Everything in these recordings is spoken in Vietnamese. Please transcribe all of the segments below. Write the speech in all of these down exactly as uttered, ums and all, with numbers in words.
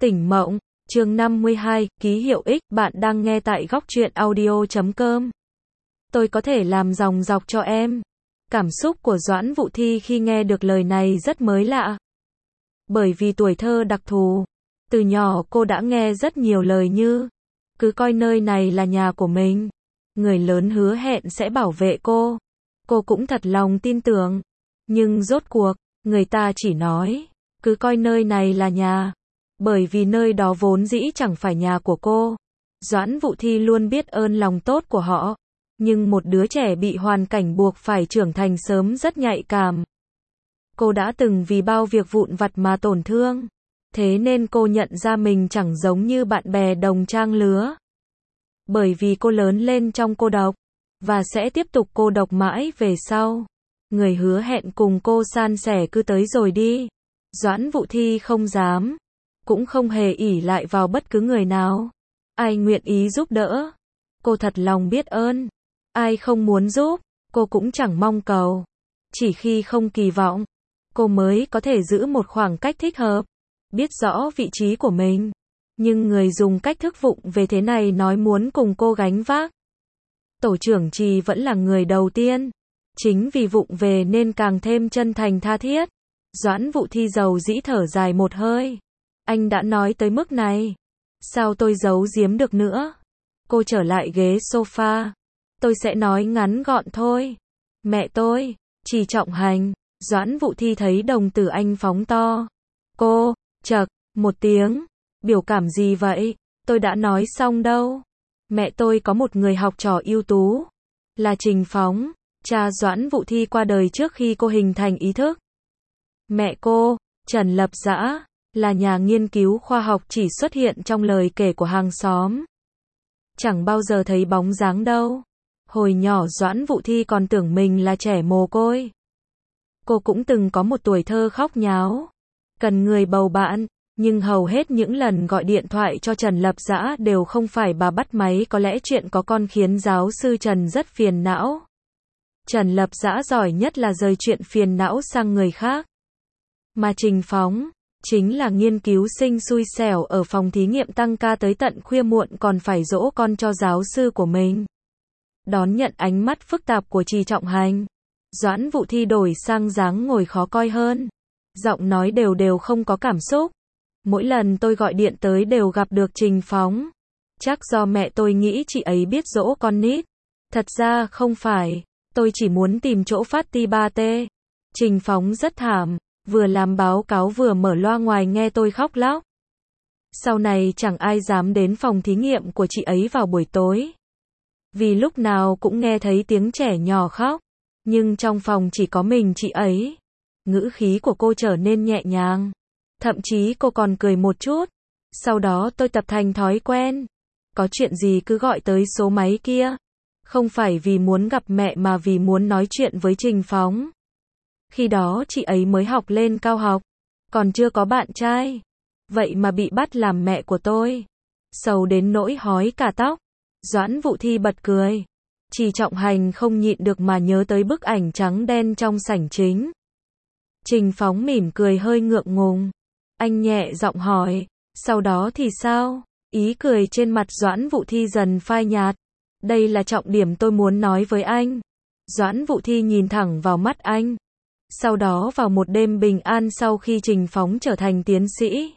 Tỉnh mộng, chương năm mươi hai, ký hiệu X, bạn đang nghe tại góc truyện audio chấm com. Tôi có thể làm dòng dọc cho em. Cảm xúc của Doãn Vũ Thi khi nghe được lời này rất mới lạ. Bởi vì tuổi thơ đặc thù, từ nhỏ cô đã nghe rất nhiều lời như, cứ coi nơi này là nhà của mình. Người lớn hứa hẹn sẽ bảo vệ cô. Cô cũng thật lòng tin tưởng. Nhưng rốt cuộc, người ta chỉ nói, cứ coi nơi này là nhà. Bởi vì nơi đó vốn dĩ chẳng phải nhà của cô. Doãn Vũ Thi luôn biết ơn lòng tốt của họ. Nhưng một đứa trẻ bị hoàn cảnh buộc phải trưởng thành sớm rất nhạy cảm. Cô đã từng vì bao việc vụn vặt mà tổn thương. Thế nên cô nhận ra mình chẳng giống như bạn bè đồng trang lứa. Bởi vì cô lớn lên trong cô độc. Và sẽ tiếp tục cô độc mãi về sau. Người hứa hẹn cùng cô san sẻ cứ tới rồi đi. Doãn Vũ Thi không dám. Cũng không hề ỷ lại vào bất cứ người nào. Ai nguyện ý giúp đỡ, cô thật lòng biết ơn. Ai không muốn giúp, cô cũng chẳng mong cầu. Chỉ khi không kỳ vọng, cô mới có thể giữ một khoảng cách thích hợp. Biết rõ vị trí của mình. Nhưng người dùng cách thức vụng về thế này nói muốn cùng cô gánh vác. Tổ trưởng Trì vẫn là người đầu tiên. Chính vì vụng về nên càng thêm chân thành tha thiết. Doãn Vũ Thi dầu dĩ thở dài một hơi. Anh đã nói tới mức này. Sao tôi giấu giếm được nữa? Cô trở lại ghế sofa. Tôi sẽ nói ngắn gọn thôi. Mẹ tôi, Trì Trọng Hành. Doãn Vũ Thi thấy đồng tử anh phóng to. Cô, chậc, một tiếng. Biểu cảm gì vậy? Tôi đã nói xong đâu. Mẹ tôi có một người học trò ưu tú. Là Trình Phóng. Cha Doãn Vũ Thi qua đời trước khi cô hình thành ý thức. Mẹ cô, Trần Lập Dã, là nhà nghiên cứu khoa học chỉ xuất hiện trong lời kể của hàng xóm. Chẳng bao giờ thấy bóng dáng đâu. Hồi nhỏ Doãn Vũ Thi còn tưởng mình là trẻ mồ côi. Cô cũng từng có một tuổi thơ khóc nháo. Cần người bầu bạn, nhưng hầu hết những lần gọi điện thoại cho Trần Lập Dã đều không phải bà bắt máy, có lẽ chuyện có con khiến giáo sư Trần rất phiền não. Trần Lập Dã giỏi nhất là rời chuyện phiền não sang người khác. Mà Trình Phóng, chính là nghiên cứu sinh xui xẻo ở phòng thí nghiệm tăng ca tới tận khuya muộn còn phải dỗ con cho giáo sư của mình. Đón nhận ánh mắt phức tạp của Trì Trọng Hành, Doãn Vũ Thi đổi sang dáng ngồi khó coi hơn. Giọng nói đều đều không có cảm xúc. Mỗi lần tôi gọi điện tới đều gặp được Trình Phóng. Chắc do mẹ tôi nghĩ chị ấy biết dỗ con nít. Thật ra không phải, tôi chỉ muốn tìm chỗ phát ti ba tê. Trình Phóng rất thảm. Vừa làm báo cáo vừa mở loa ngoài nghe tôi khóc lóc. Sau này chẳng ai dám đến phòng thí nghiệm của chị ấy vào buổi tối. Vì lúc nào cũng nghe thấy tiếng trẻ nhỏ khóc. Nhưng trong phòng chỉ có mình chị ấy. Ngữ khí của cô trở nên nhẹ nhàng. Thậm chí cô còn cười một chút. Sau đó tôi tập thành thói quen. Có chuyện gì cứ gọi tới số máy kia. Không phải vì muốn gặp mẹ mà vì muốn nói chuyện với Trình Phóng. Khi đó chị ấy mới học lên cao học, còn chưa có bạn trai. Vậy mà bị bắt làm mẹ của tôi. Sầu đến nỗi hói cả tóc. Doãn Vũ Thi bật cười. Trì Trọng Hành không nhịn được mà nhớ tới bức ảnh trắng đen trong sảnh chính. Trình Phóng mỉm cười hơi ngượng ngùng. Anh nhẹ giọng hỏi, sau đó thì sao? Ý cười trên mặt Doãn Vũ Thi dần phai nhạt. Đây là trọng điểm tôi muốn nói với anh. Doãn Vũ Thi nhìn thẳng vào mắt anh. Sau đó vào một đêm bình an sau khi Trình Phóng trở thành tiến sĩ.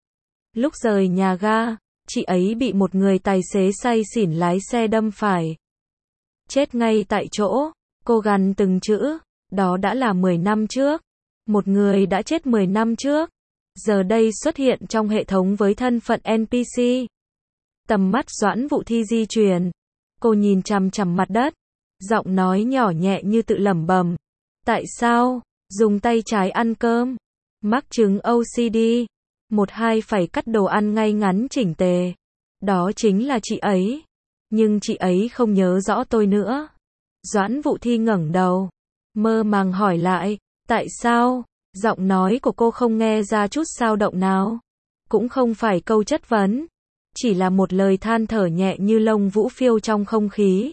Lúc rời nhà ga, chị ấy bị một người tài xế say xỉn lái xe đâm phải. Chết ngay tại chỗ, cô gằn từng chữ, đó đã là mười năm trước. Một người đã chết mười năm trước, giờ đây xuất hiện trong hệ thống với thân phận en pê xê. Tầm mắt Doãn Vũ Thi di chuyển. Cô nhìn chằm chằm mặt đất, giọng nói nhỏ nhẹ như tự lẩm bẩm. Tại sao? Dùng tay trái ăn cơm. Mắc chứng ô xê đê. Một hai phải cắt đồ ăn ngay ngắn chỉnh tề. Đó chính là chị ấy. Nhưng chị ấy không nhớ rõ tôi nữa. Doãn Vũ Thi ngẩng đầu. Mơ màng hỏi lại. Tại sao? Giọng nói của cô không nghe ra chút dao động nào. Cũng không phải câu chất vấn. Chỉ là một lời than thở nhẹ như lông vũ phiêu trong không khí.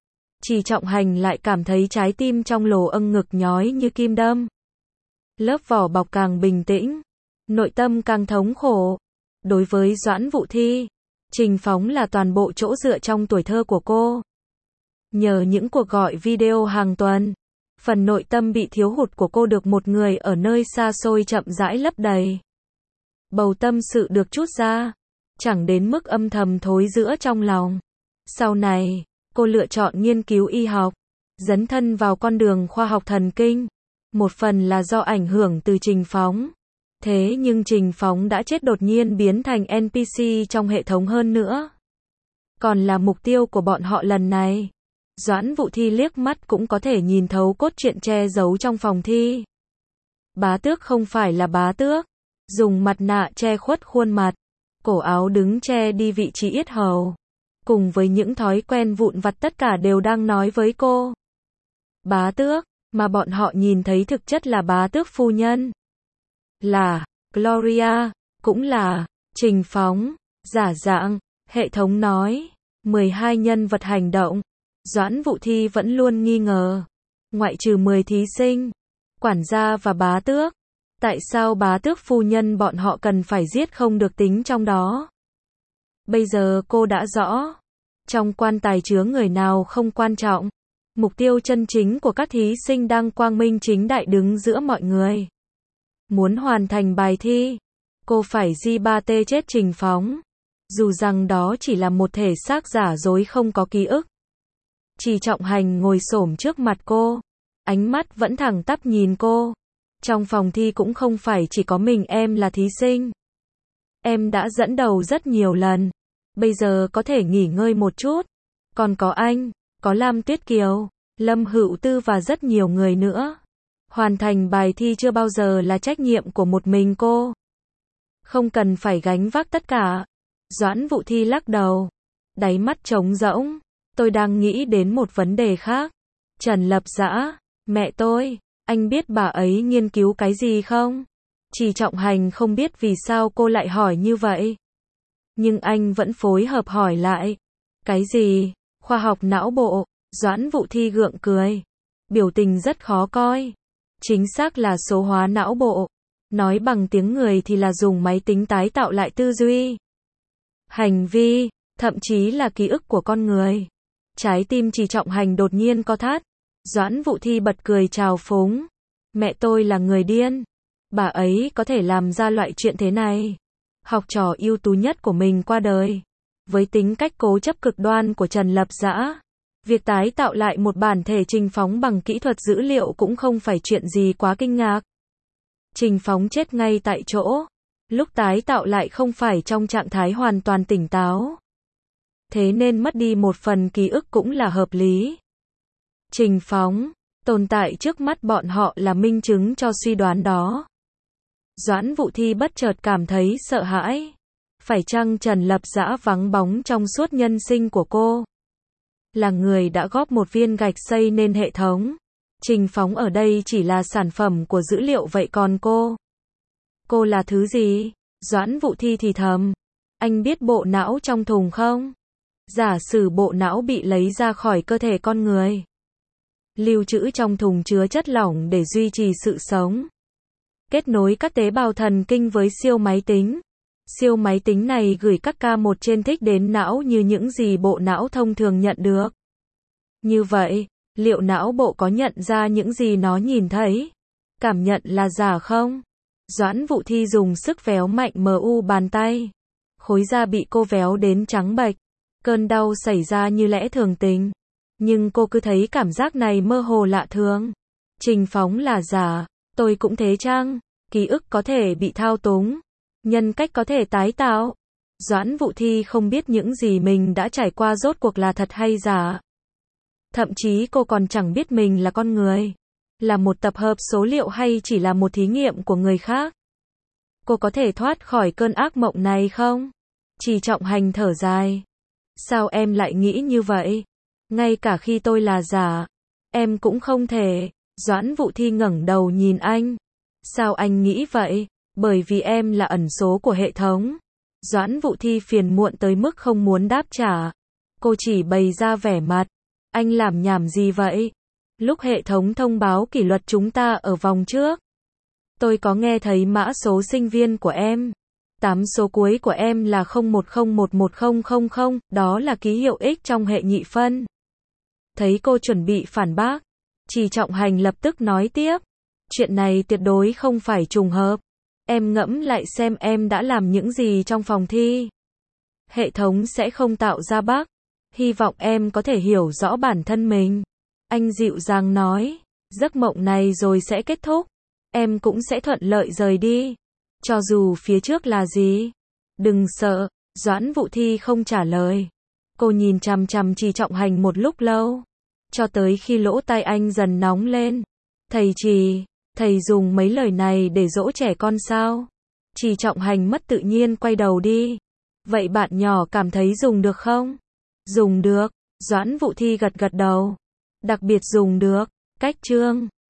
Trì Trọng Hành lại cảm thấy trái tim trong lồ âng ngực nhói như kim đâm. Lớp vỏ bọc càng bình tĩnh, nội tâm càng thống khổ. Đối với Doãn Vũ Thi, Trình Phóng là toàn bộ chỗ dựa trong tuổi thơ của cô. Nhờ những cuộc gọi video hàng tuần, phần nội tâm bị thiếu hụt của cô được một người ở nơi xa xôi chậm rãi lấp đầy. Bầu tâm sự được trút ra, chẳng đến mức âm thầm thối rữa trong lòng. Sau này, cô lựa chọn nghiên cứu y học, dấn thân vào con đường khoa học thần kinh. Một phần là do ảnh hưởng từ Trình Phóng. Thế nhưng Trình Phóng đã chết đột nhiên biến thành en pê xê trong hệ thống hơn nữa. Còn là mục tiêu của bọn họ lần này. Doãn Vũ Thi liếc mắt cũng có thể nhìn thấu cốt truyện che giấu trong phòng thi. Bá Tước không phải là Bá Tước, dùng mặt nạ che khuất khuôn mặt, cổ áo đứng che đi vị trí yết hầu. Cùng với những thói quen vụn vặt tất cả đều đang nói với cô. Bá Tước, mà bọn họ nhìn thấy thực chất là Bá Tước phu nhân. Là Gloria, cũng là Trình Phóng, giả dạng, hệ thống nói. mười hai nhân vật hành động. Doãn Vũ Thi vẫn luôn nghi ngờ. Ngoại trừ mười thí sinh, quản gia và Bá Tước. Tại sao Bá Tước phu nhân bọn họ cần phải giết không được tính trong đó? Bây giờ cô đã rõ. Trong quan tài chứa người nào không quan trọng. Mục tiêu chân chính của các thí sinh đang quang minh chính đại đứng giữa mọi người. Muốn hoàn thành bài thi, cô phải gi ba tê chết Trình Phóng. Dù rằng đó chỉ là một thể xác giả dối không có ký ức. Trì Trọng Hành ngồi xổm trước mặt cô, ánh mắt vẫn thẳng tắp nhìn cô. Trong phòng thi cũng không phải chỉ có mình em là thí sinh. Em đã dẫn đầu rất nhiều lần, bây giờ có thể nghỉ ngơi một chút. Còn có anh, có Lam Tuyết Kiều, Lâm Hữu Tư và rất nhiều người nữa. Hoàn thành bài thi chưa bao giờ là trách nhiệm của một mình cô. Không cần phải gánh vác tất cả. Doãn Vũ Thi lắc đầu, đáy mắt trống rỗng. Tôi đang nghĩ đến một vấn đề khác. Trần Lập Dã, mẹ tôi, anh biết bà ấy nghiên cứu cái gì không? Trì Trọng Hành không biết vì sao cô lại hỏi như vậy. Nhưng anh vẫn phối hợp hỏi lại. Cái gì? Khoa học não bộ. Doãn Vũ Thi gượng cười. Biểu tình rất khó coi. Chính xác là số hóa não bộ. Nói bằng tiếng người thì là dùng máy tính tái tạo lại tư duy, hành vi, thậm chí là ký ức của con người. Trái tim Trì Trọng Hành đột nhiên co thắt. Doãn Vũ Thi bật cười trào phúng. Mẹ tôi là người điên. Bà ấy có thể làm ra loại chuyện thế này. Học trò ưu tú nhất của mình qua đời. Với tính cách cố chấp cực đoan của Trần Lập Dã, việc tái tạo lại một bản thể Trình Phóng bằng kỹ thuật dữ liệu cũng không phải chuyện gì quá kinh ngạc. Trình Phóng chết ngay tại chỗ. Lúc tái tạo lại không phải trong trạng thái hoàn toàn tỉnh táo. Thế nên mất đi một phần ký ức cũng là hợp lý. Trình Phóng tồn tại trước mắt bọn họ là minh chứng cho suy đoán đó. Doãn Vũ Thi bất chợt cảm thấy sợ hãi. Phải chăng Trần Lập Dã vắng bóng trong suốt nhân sinh của cô? Là người đã góp một viên gạch xây nên hệ thống. Trình Phóng ở đây chỉ là sản phẩm của dữ liệu vậy còn cô? Cô là thứ gì? Doãn Vũ Thi thì thầm. Anh biết bộ não trong thùng không? Giả sử bộ não bị lấy ra khỏi cơ thể con người. Lưu trữ trong thùng chứa chất lỏng để duy trì sự sống. Kết nối các tế bào thần kinh với siêu máy tính. Siêu máy tính này gửi các ca một trên thích đến não như những gì bộ não thông thường nhận được. Như vậy, liệu não bộ có nhận ra những gì nó nhìn thấy? Cảm nhận là giả không? Doãn Vũ Thi dùng sức véo mạnh em u bàn tay. Khối da bị cô véo đến trắng bệch. Cơn đau xảy ra như lẽ thường tình. Nhưng cô cứ thấy cảm giác này mơ hồ lạ thường. Trình Phóng là giả. Tôi cũng thế chăng? Ký ức có thể bị thao túng. Nhân cách có thể tái tạo. Doãn Vũ Thi không biết những gì mình đã trải qua rốt cuộc là thật hay giả. Thậm chí cô còn chẳng biết mình là con người. Là một tập hợp số liệu hay chỉ là một thí nghiệm của người khác. Cô có thể thoát khỏi cơn ác mộng này không? Trì Trọng Hành thở dài. Sao em lại nghĩ như vậy? Ngay cả khi tôi là giả, em cũng không thể. Doãn Vũ Thi ngẩng đầu nhìn anh. Sao anh nghĩ vậy? Bởi vì em là ẩn số của hệ thống. Doãn Vũ Thi phiền muộn tới mức không muốn đáp trả. Cô chỉ bày ra vẻ mặt. Anh làm nhảm gì vậy? Lúc hệ thống thông báo kỷ luật chúng ta ở vòng trước, tôi có nghe thấy mã số sinh viên của em. Tám số cuối của em là không một không một một không không không, đó là ký hiệu x trong hệ nhị phân. Thấy cô chuẩn bị phản bác, Trì Trọng Hành lập tức nói tiếp. Chuyện này tuyệt đối không phải trùng hợp. Em ngẫm lại xem em đã làm những gì trong phòng thi. Hệ thống sẽ không tạo ra bug. Hy vọng em có thể hiểu rõ bản thân mình. Anh dịu dàng nói, giấc mộng này rồi sẽ kết thúc. Em cũng sẽ thuận lợi rời đi. Cho dù phía trước là gì. Đừng sợ. Doãn Vũ Thi không trả lời. Cô nhìn chằm chằm Trì Trọng Hành một lúc lâu. Cho tới khi lỗ tai anh dần nóng lên. Thầy Trì, thầy dùng mấy lời này để dỗ trẻ con sao? Trì Trọng Hành mất tự nhiên quay đầu đi. Vậy bạn nhỏ cảm thấy dùng được không? Dùng được. Doãn Vũ Thi gật gật đầu. Đặc biệt dùng được. Cách chương